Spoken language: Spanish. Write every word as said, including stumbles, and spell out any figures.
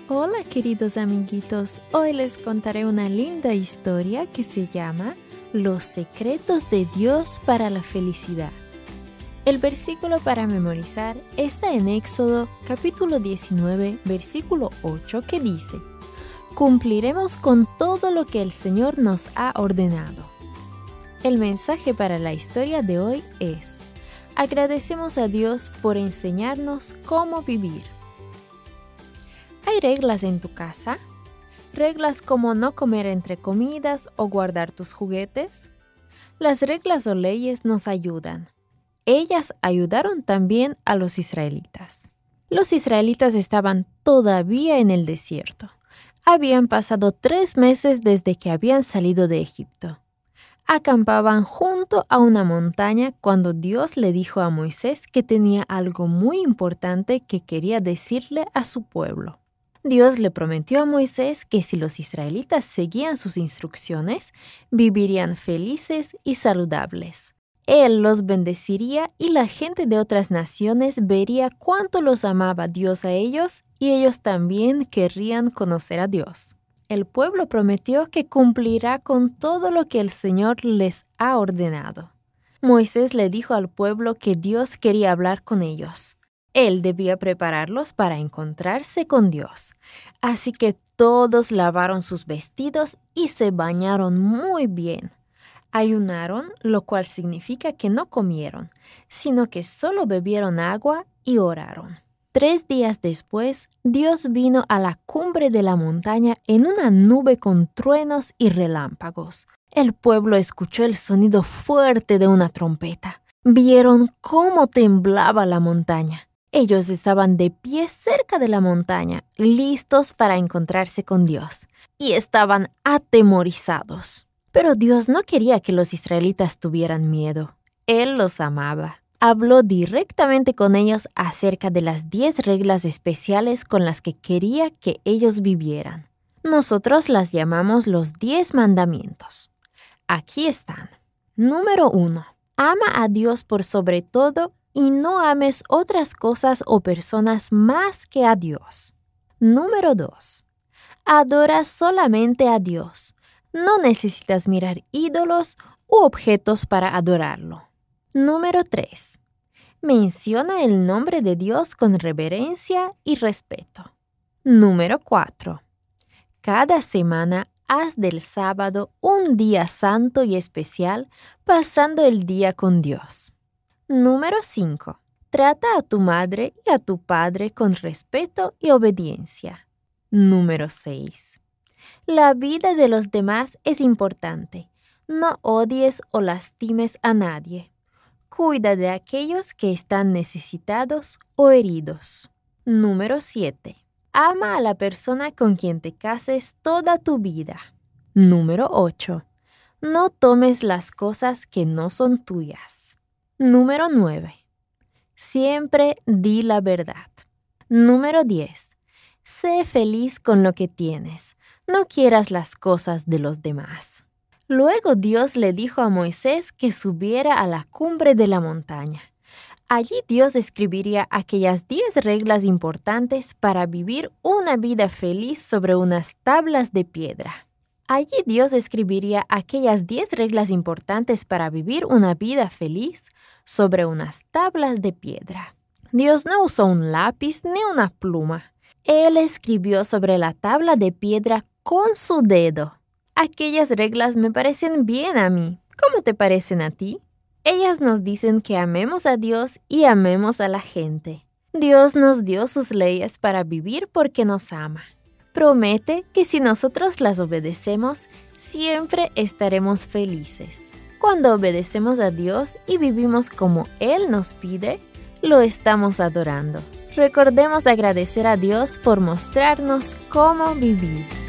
Hola queridos amiguitos, hoy les contaré una linda historia que se llama Los secretos de Dios para la felicidad. El versículo para memorizar está en Éxodo capítulo diecinueve, versículo ocho, que dice: Cumpliremos con todo lo que el Señor nos ha ordenado. El mensaje para la historia de hoy es: agradecemos a Dios por enseñarnos cómo vivir. ¿Hay reglas en tu casa? ¿Reglas como no comer entre comidas o guardar tus juguetes? Las reglas o leyes nos ayudan. Ellas ayudaron también a los israelitas. Los israelitas estaban todavía en el desierto. Habían pasado tres meses desde que habían salido de Egipto. Acampaban junto a una montaña cuando Dios le dijo a Moisés que tenía algo muy importante que quería decirle a su pueblo. Dios le prometió a Moisés que si los israelitas seguían sus instrucciones, vivirían felices y saludables. Él los bendeciría y la gente de otras naciones vería cuánto los amaba Dios a ellos y ellos también querrían conocer a Dios. El pueblo prometió que cumplirá con todo lo que el Señor les ha ordenado. Moisés le dijo al pueblo que Dios quería hablar con ellos. Él debía prepararlos para encontrarse con Dios. Así que todos lavaron sus vestidos y se bañaron muy bien. Ayunaron, lo cual significa que no comieron, sino que solo bebieron agua y oraron. Tres días después, Dios vino a la cumbre de la montaña en una nube con truenos y relámpagos. El pueblo escuchó el sonido fuerte de una trompeta. Vieron cómo temblaba la montaña. Ellos estaban de pie cerca de la montaña, listos para encontrarse con Dios, y estaban atemorizados. Pero Dios no quería que los israelitas tuvieran miedo. Él los amaba. Habló directamente con ellos acerca de las diez reglas especiales con las que quería que ellos vivieran. Nosotros las llamamos los diez mandamientos. Aquí están. Número uno. Ama a Dios por sobre todo y no ames otras cosas o personas más que a Dios. Número dos. Adora solamente a Dios. No necesitas mirar ídolos u objetos para adorarlo. Número tres. Menciona el nombre de Dios con reverencia y respeto. Número cuatro. Cada semana haz del sábado un día santo y especial, pasando el día con Dios. Número cinco. Trata a tu madre y a tu padre con respeto y obediencia. Número seis. La vida de los demás es importante. No odies o lastimes a nadie. Cuida de aquellos que están necesitados o heridos. Número siete. Ama a la persona con quien te cases toda tu vida. Número ocho. No tomes las cosas que no son tuyas. Número nueve. Siempre di la verdad. Número diez. Sé feliz con lo que tienes. No quieras las cosas de los demás. Luego Dios le dijo a Moisés que subiera a la cumbre de la montaña. Allí Dios escribiría aquellas diez reglas importantes para vivir una vida feliz sobre unas tablas de piedra. Allí Dios escribiría aquellas diez reglas importantes para vivir una vida feliz sobre unas tablas de piedra. Dios no usó un lápiz ni una pluma. Él escribió sobre la tabla de piedra con su dedo. Aquellas reglas me parecen bien a mí. ¿Cómo te parecen a ti? Ellas nos dicen que amemos a Dios y amemos a la gente. Dios nos dio sus leyes para vivir porque nos ama. Promete que si nosotros las obedecemos, siempre estaremos felices. Cuando obedecemos a Dios y vivimos como Él nos pide, lo estamos adorando. Recordemos agradecer a Dios por mostrarnos cómo vivir.